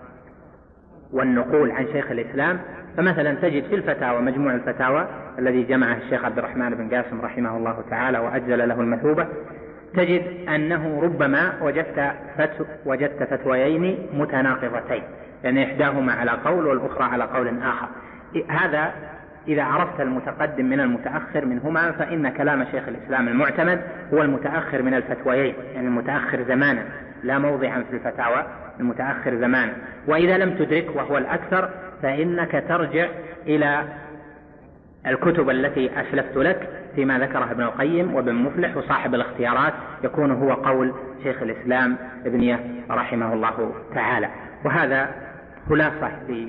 والنقول عن شيخ الإسلام، فمثلا تجد في الفتاوى مجموع الفتاوى الذي جمعه الشيخ عبد الرحمن بن قاسم رحمه الله تعالى وأجزل له المثوبة، تجد أنه ربما وجدت, فتو وجدت فتويين متناقضتين، يعني إحداهما على قول والأخرى على قول آخر. هذا إذا عرفت المتقدم من المتأخر منهما، فإن كلام شيخ الإسلام المعتمد هو المتأخر من الفتويين، يعني المتأخر زمانا لا موضعا في الفتاوى، المتأخر زمانا. وإذا لم تدرك وهو الأكثر فإنك ترجع إلى الكتب التي أسلفت لك فيما ذكره ابن القيم وابن مفلح وصاحب الاختيارات، يكون هو قول شيخ الإسلام ابن تيمية رحمه الله تعالى. وهذا خلاصة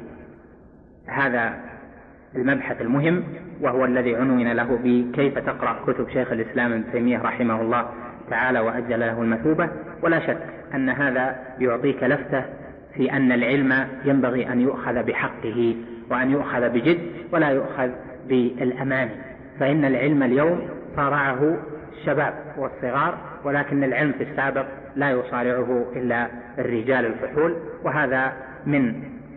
لهذا المبحث المهم، وهو الذي عنون له بكيف تقرأ كتب شيخ الإسلام ابن تيمية رحمه الله تعالى وأجل له المثوبة. ولا شك أن هذا يعطيك لفتة في أن العلم ينبغي أن يؤخذ بحقه وأن يؤخذ بجد ولا يؤخذ بالأمان، فإن العلم اليوم صارعه الشباب والصغار، ولكن العلم في السابق لا يصارعه إلا الرجال الفحول، وهذا من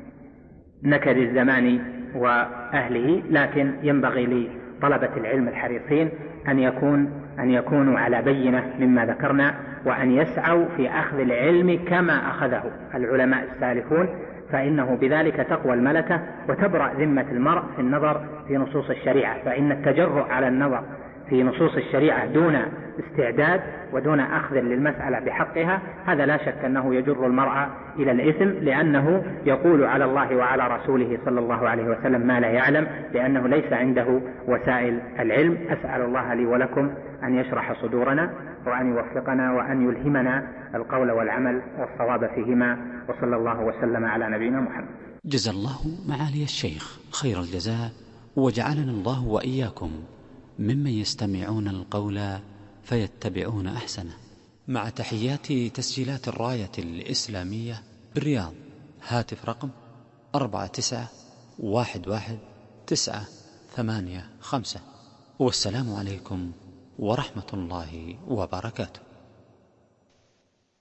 نكد الزمان وأهله. لكن ينبغي لطلبة العلم الحريصين أن يكون أن يكونوا على بينة مما ذكرنا، وأن يسعوا في أخذ العلم كما أخذه العلماء السالفون، فإنه بذلك تقوى الملكة وتبرأ ذمة المرء في النظر في نصوص الشريعة. فإن التجرؤ على النظر في نصوص الشريعة دون استعداد ودون أخذ للمسألة بحقها، هذا لا شك أنه يجر المرء إلى الإثم، لأنه يقول على الله وعلى رسوله صلى الله عليه وسلم ما لا يعلم، لأنه ليس عنده وسائل العلم. أسأل الله لي ولكم أن يشرح صدورنا وأن يوفقنا وأن يلهمنا القول والعمل والصواب فيهما، وصلى الله وسلم على نبينا محمد. جزا الله معالي الشيخ خير الجزاء، وجعلنا الله وإياكم ممن يستمعون القول فيتبعون أحسنه. مع تحيات تسجيلات الراية الإسلامية بالرياض، هاتف رقم أربعة تسعة واحد واحد تسعة ثمانية خمسة. والسلام عليكم ورحمة الله وبركاته.